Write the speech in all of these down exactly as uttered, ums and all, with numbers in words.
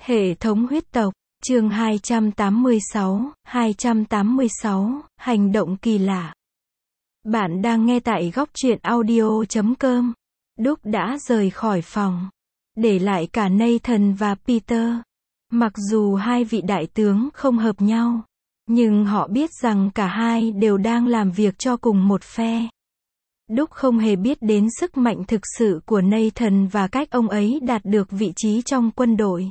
Hệ thống huyết tộc, chương hai trăm tám mươi sáu, hai trăm tám mươi sáu, hành động kỳ lạ. Bạn đang nghe tại góc truyện audio chấm com. Đúc đã rời khỏi phòng, để lại cả Nathan và Peter. Mặc dù hai vị đại tướng không hợp nhau, nhưng họ biết rằng cả hai đều đang làm việc cho cùng một phe. Đúc không hề biết đến sức mạnh thực sự của Nathan và cách ông ấy đạt được vị trí trong quân đội.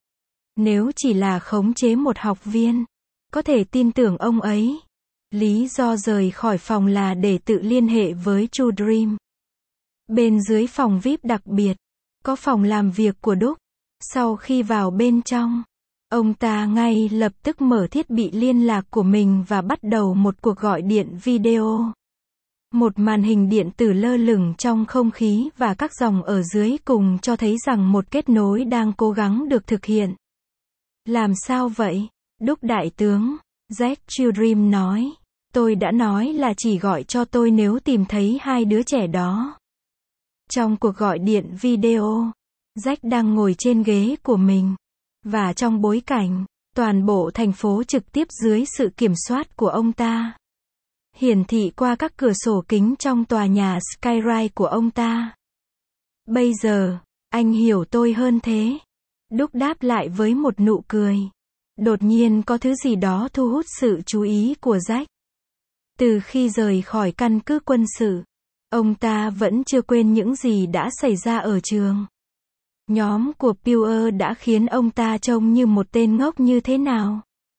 Nếu chỉ là khống chế một học viên, có thể tin tưởng ông ấy. Lý do rời khỏi phòng là để tự liên hệ với True Dream. Bên dưới phòng vi ai pi đặc biệt, có phòng làm việc của Đúc. Sau khi vào bên trong, ông ta ngay lập tức mở thiết bị liên lạc của mình và bắt đầu một cuộc gọi điện video. Một màn hình điện tử lơ lửng trong không khí và các dòng ở dưới cùng cho thấy rằng một kết nối đang cố gắng được thực hiện. Làm sao vậy? Đúc đại tướng, Jack Children nói. Tôi đã nói là chỉ gọi cho tôi nếu tìm thấy hai đứa trẻ đó. Trong cuộc gọi điện video, Jack đang ngồi trên ghế của mình. Và trong bối cảnh, toàn bộ thành phố trực tiếp dưới sự kiểm soát của ông ta. Hiển thị qua các cửa sổ kính trong tòa nhà Skyrise của ông ta. Bây giờ, anh hiểu tôi hơn thế. Đúc đáp lại với một nụ cười. Đột nhiên có thứ gì đó thu hút sự chú ý của Jack. Từ khi rời khỏi căn cứ quân sự, ông ta vẫn chưa quên những gì đã xảy ra ở trường. Nhóm của Peter đã khiến ông ta trông như một tên ngốc như thế nào.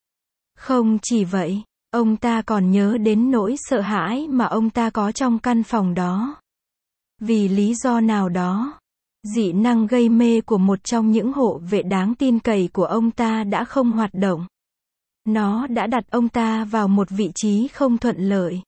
Không chỉ vậy, ông ta còn nhớ đến nỗi sợ hãi mà ông ta có trong căn phòng đó. Vì lý do nào đó, dị năng gây mê của một trong những hộ vệ đáng tin cậy của ông ta đã không hoạt động. Nó đã đặt ông ta vào một vị trí không thuận lợi.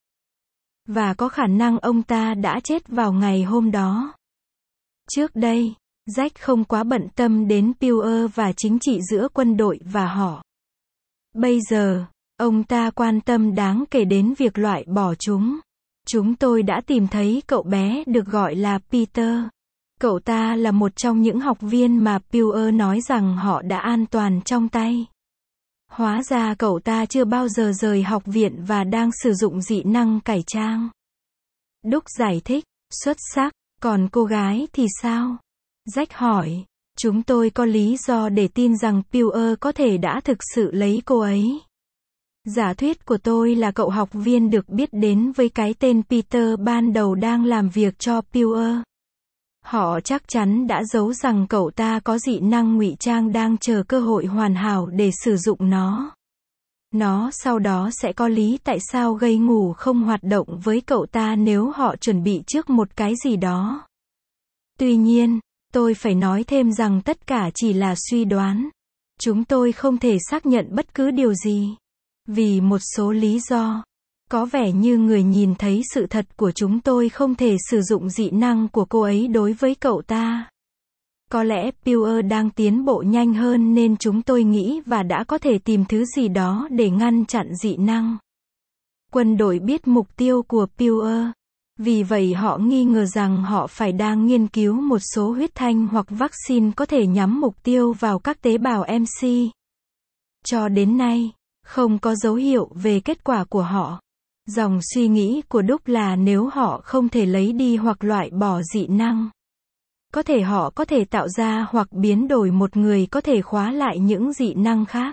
Và có khả năng ông ta đã chết vào ngày hôm đó. Trước đây, Jack không quá bận tâm đến Peter và chính trị giữa quân đội và họ. Bây giờ, ông ta quan tâm đáng kể đến việc loại bỏ chúng. Chúng tôi đã tìm thấy cậu bé được gọi là Peter. Cậu ta là một trong những học viên mà Peter nói rằng họ đã an toàn trong tay. Hóa ra cậu ta chưa bao giờ rời học viện và đang sử dụng dị năng cải trang. Đúc giải thích, xuất sắc, còn cô gái thì sao? Jack hỏi, chúng tôi có lý do để tin rằng Peter có thể đã thực sự lấy cô ấy. Giả thuyết của tôi là cậu học viên được biết đến với cái tên Peter ban đầu đang làm việc cho Peter. Họ chắc chắn đã giấu rằng cậu ta có dị năng ngụy trang đang chờ cơ hội hoàn hảo để sử dụng nó. Nó sau đó sẽ có lý tại sao gây ngủ không hoạt động với cậu ta nếu họ chuẩn bị trước một cái gì đó. Tuy nhiên, tôi phải nói thêm rằng tất cả chỉ là suy đoán. Chúng tôi không thể xác nhận bất cứ điều gì. Vì một số lý do. Có vẻ như người nhìn thấy sự thật của chúng tôi không thể sử dụng dị năng của cô ấy đối với cậu ta. Có lẽ Peter đang tiến bộ nhanh hơn nên chúng tôi nghĩ và đã có thể tìm thứ gì đó để ngăn chặn dị năng. Quân đội biết mục tiêu của Peter. Vì vậy họ nghi ngờ rằng họ phải đang nghiên cứu một số huyết thanh hoặc vaccine có thể nhắm mục tiêu vào các tế bào em xê. Cho đến nay, không có dấu hiệu về kết quả của họ. Dòng suy nghĩ của Đúc là nếu họ không thể lấy đi hoặc loại bỏ dị năng, có thể họ có thể tạo ra hoặc biến đổi một người có thể khóa lại những dị năng khác.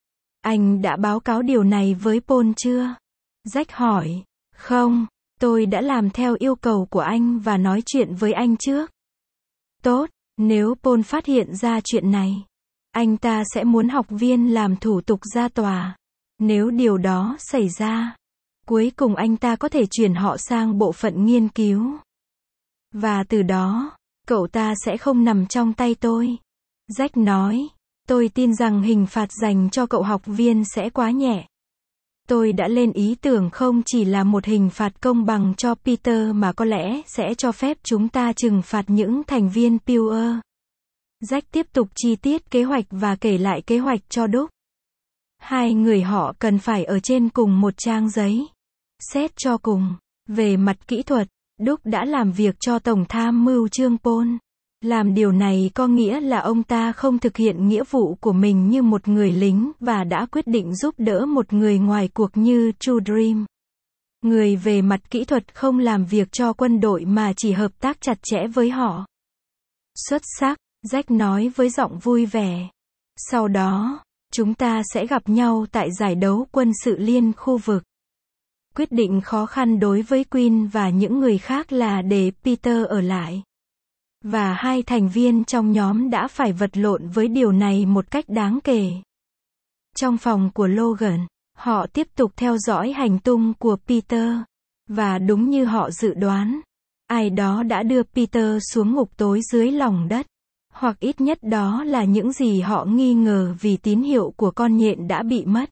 Anh đã báo cáo điều này với Paul chưa? Jack hỏi. Không, tôi đã làm theo yêu cầu của anh và nói chuyện với anh trước. Tốt, nếu Paul phát hiện ra chuyện này, anh ta sẽ muốn học viên làm thủ tục ra tòa. Nếu điều đó xảy ra, cuối cùng anh ta có thể chuyển họ sang bộ phận nghiên cứu. Và từ đó, cậu ta sẽ không nằm trong tay tôi. Jack nói, tôi tin rằng hình phạt dành cho cậu học viên sẽ quá nhẹ. Tôi đã lên ý tưởng không chỉ là một hình phạt công bằng cho Peter mà có lẽ sẽ cho phép chúng ta trừng phạt những thành viên Peter. Jack tiếp tục chi tiết kế hoạch và kể lại kế hoạch cho Đúc. Hai người họ cần phải ở trên cùng một trang giấy. Xét cho cùng, về mặt kỹ thuật, Đúc đã làm việc cho Tổng tham mưu Trương Paul. Làm điều này có nghĩa là ông ta không thực hiện nghĩa vụ của mình như một người lính và đã quyết định giúp đỡ một người ngoài cuộc như True Dream. Người về mặt kỹ thuật không làm việc cho quân đội mà chỉ hợp tác chặt chẽ với họ. Xuất sắc, Jack nói với giọng vui vẻ. Sau đó, chúng ta sẽ gặp nhau tại giải đấu quân sự liên khu vực. Quyết định khó khăn đối với Quinn và những người khác là để Peter ở lại. Và hai thành viên trong nhóm đã phải vật lộn với điều này một cách đáng kể. Trong phòng của Logan, họ tiếp tục theo dõi hành tung của Peter. Và đúng như họ dự đoán, ai đó đã đưa Peter xuống ngục tối dưới lòng đất. Hoặc ít nhất đó là những gì họ nghi ngờ vì tín hiệu của con nhện đã bị mất.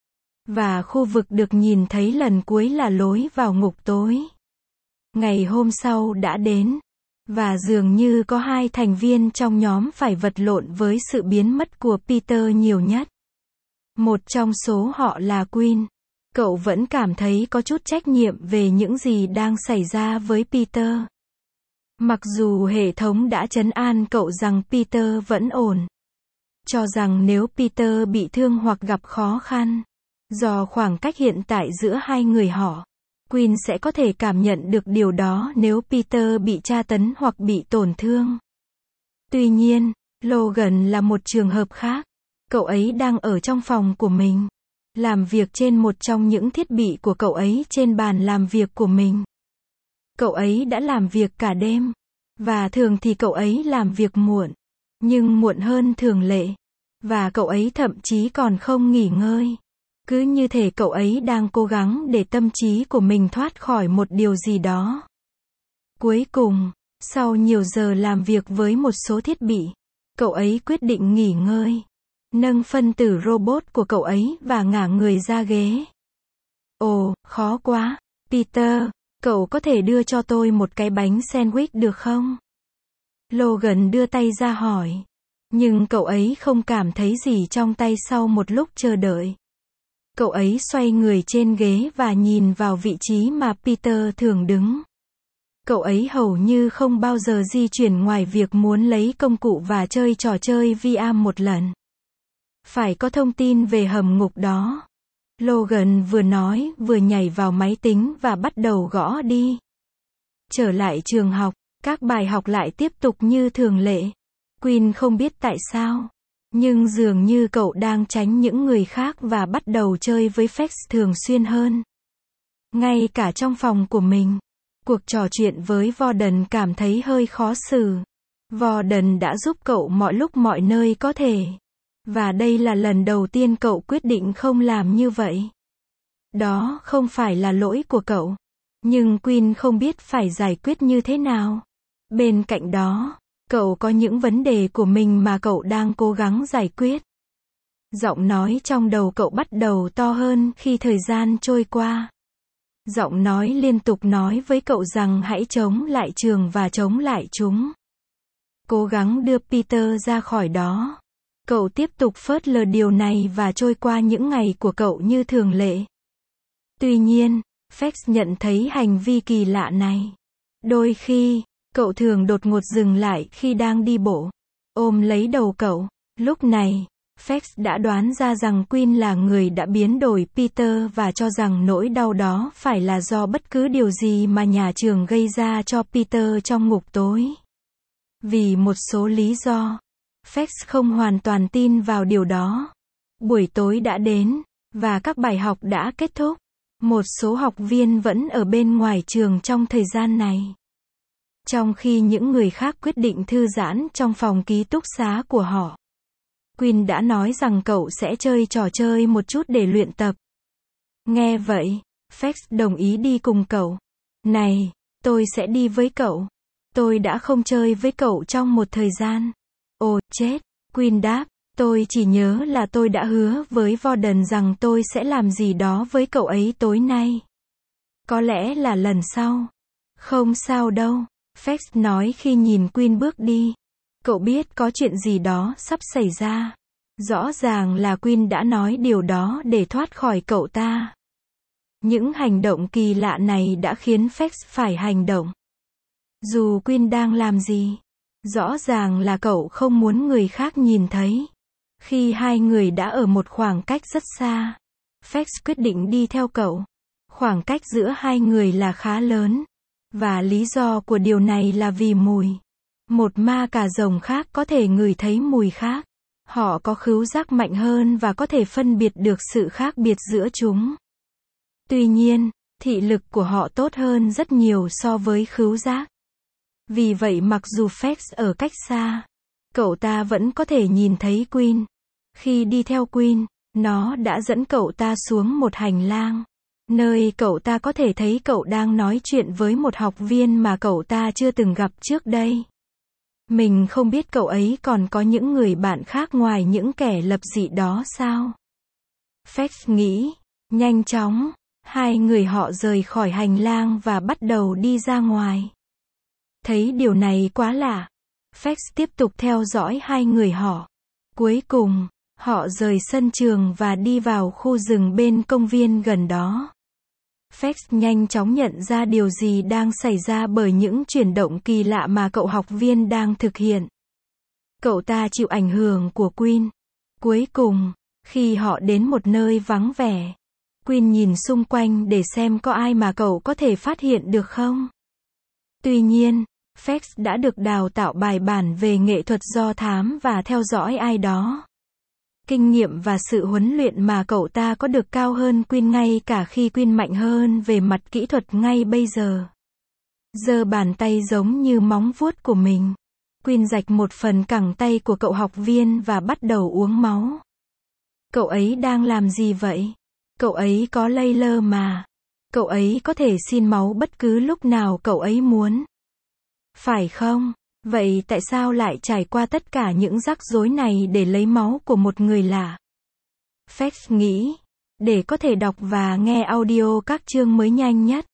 Và khu vực được nhìn thấy lần cuối là lối vào ngục tối. Ngày hôm sau đã đến. Và dường như có hai thành viên trong nhóm phải vật lộn với sự biến mất của Peter nhiều nhất. Một trong số họ là Quinn. Cậu vẫn cảm thấy có chút trách nhiệm về những gì đang xảy ra với Peter. Mặc dù hệ thống đã trấn an cậu rằng Peter vẫn ổn. Cho rằng nếu Peter bị thương hoặc gặp khó khăn, do khoảng cách hiện tại giữa hai người họ, Quinn sẽ có thể cảm nhận được điều đó nếu Peter bị tra tấn hoặc bị tổn thương. Tuy nhiên, Logan là một trường hợp khác. Cậu ấy đang ở trong phòng của mình, làm việc trên một trong những thiết bị của cậu ấy trên bàn làm việc của mình. Cậu ấy đã làm việc cả đêm. Và thường thì cậu ấy làm việc muộn. Nhưng muộn hơn thường lệ. Và cậu ấy thậm chí còn không nghỉ ngơi. Cứ như thể cậu ấy đang cố gắng để tâm trí của mình thoát khỏi một điều gì đó. Cuối cùng, sau nhiều giờ làm việc với một số thiết bị, cậu ấy quyết định nghỉ ngơi. Nâng phân tử robot của cậu ấy và ngả người ra ghế. Ồ, khó quá. Peter, cậu có thể đưa cho tôi một cái bánh sandwich được không? Logan đưa tay ra hỏi. Nhưng cậu ấy không cảm thấy gì trong tay sau một lúc chờ đợi. Cậu ấy xoay người trên ghế và nhìn vào vị trí mà Peter thường đứng. Cậu ấy hầu như không bao giờ di chuyển ngoài việc muốn lấy công cụ và chơi trò chơi vê rờ một lần. Phải có thông tin về hầm ngục đó. Logan vừa nói vừa nhảy vào máy tính và bắt đầu gõ đi. Trở lại trường học, các bài học lại tiếp tục như thường lệ. Quinn không biết tại sao, nhưng dường như cậu đang tránh những người khác và bắt đầu chơi với Fex thường xuyên hơn. Ngay cả trong phòng của mình, cuộc trò chuyện với Warden cảm thấy hơi khó xử. Warden đã giúp cậu mọi lúc mọi nơi có thể. Và đây là lần đầu tiên cậu quyết định không làm như vậy. Đó không phải là lỗi của cậu. Nhưng Quinn không biết phải giải quyết như thế nào. Bên cạnh đó, cậu có những vấn đề của mình mà cậu đang cố gắng giải quyết. Giọng nói trong đầu cậu bắt đầu to hơn khi thời gian trôi qua. Giọng nói liên tục nói với cậu rằng hãy chống lại trường và chống lại chúng. Cố gắng đưa Peter ra khỏi đó. Cậu tiếp tục phớt lờ điều này và trôi qua những ngày của cậu như thường lệ. Tuy nhiên, Fex nhận thấy hành vi kỳ lạ này. Đôi khi, cậu thường đột ngột dừng lại khi đang đi bộ, ôm lấy đầu cậu. Lúc này, Fex đã đoán ra rằng Quinn là người đã biến đổi Peter và cho rằng nỗi đau đó phải là do bất cứ điều gì mà nhà trường gây ra cho Peter trong ngục tối. Vì một số lý do, Fex không hoàn toàn tin vào điều đó. Buổi tối đã đến, và các bài học đã kết thúc. Một số học viên vẫn ở bên ngoài trường trong thời gian này. Trong khi những người khác quyết định thư giãn trong phòng ký túc xá của họ. Quinn đã nói rằng cậu sẽ chơi trò chơi một chút để luyện tập. Nghe vậy, Fex đồng ý đi cùng cậu. Này, tôi sẽ đi với cậu. Tôi đã không chơi với cậu trong một thời gian. Ồ, chết, Quinn đáp. Tôi chỉ nhớ là tôi đã hứa với Warden rằng tôi sẽ làm gì đó với cậu ấy tối nay. Có lẽ là lần sau. Không sao đâu, Fex nói khi nhìn Quinn bước đi. Cậu biết có chuyện gì đó sắp xảy ra. Rõ ràng là Quinn đã nói điều đó để thoát khỏi cậu ta. Những hành động kỳ lạ này đã khiến Fex phải hành động. Dù Quinn đang làm gì, Rõ ràng là cậu không muốn người khác nhìn thấy. Khi hai người đã ở một khoảng cách rất xa, Fax quyết định đi theo cậu. Khoảng cách giữa hai người là khá lớn. Và lý do của điều này là vì mùi. Một ma cà rồng khác có thể ngửi thấy mùi khác. Họ có khứu giác mạnh hơn và có thể phân biệt được sự khác biệt giữa chúng. Tuy nhiên, thị lực của họ tốt hơn rất nhiều so với khứu giác. Vì vậy mặc dù Fax ở cách xa, cậu ta vẫn có thể nhìn thấy Queen. Khi đi theo Queen, nó đã dẫn cậu ta xuống một hành lang, nơi cậu ta có thể thấy cậu đang nói chuyện với một học viên mà cậu ta chưa từng gặp trước đây. Mình không biết cậu ấy còn có những người bạn khác ngoài những kẻ lập dị đó sao? Fax nghĩ. Nhanh chóng, hai người họ rời khỏi hành lang và bắt đầu đi ra ngoài. Thấy điều này quá lạ, Fax tiếp tục theo dõi hai người họ. Cuối cùng, họ rời sân trường và đi vào khu rừng bên công viên gần đó. Fax nhanh chóng nhận ra điều gì đang xảy ra bởi những chuyển động kỳ lạ mà cậu học viên đang thực hiện. Cậu ta chịu ảnh hưởng của Queen. Cuối cùng, khi họ đến một nơi vắng vẻ, Queen nhìn xung quanh để xem có ai mà cậu có thể phát hiện được không. Tuy nhiên, Fax đã được đào tạo bài bản về nghệ thuật do thám và theo dõi ai đó. Kinh nghiệm và sự huấn luyện mà cậu ta có được cao hơn Queen ngay cả khi Queen mạnh hơn về mặt kỹ thuật ngay bây giờ. Giơ bàn tay giống như móng vuốt của mình. Queen rạch một phần cẳng tay của cậu học viên và bắt đầu uống máu. Cậu ấy đang làm gì vậy? Cậu ấy có laser mà. Cậu ấy có thể xin máu bất cứ lúc nào cậu ấy muốn. Phải không? Vậy tại sao lại trải qua tất cả những rắc rối này để lấy máu của một người lạ? Fax nghĩ. Để có thể đọc và nghe audio các chương mới nhanh nhất,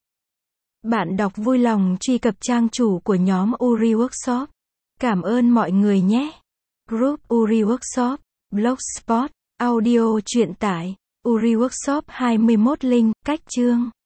bạn đọc vui lòng truy cập trang chủ của nhóm Uri Workshop. Cảm ơn mọi người nhé. Group Uri Workshop, Blogspot, audio truyện tải, Uri Workshop hai mươi mốt link, cách chương.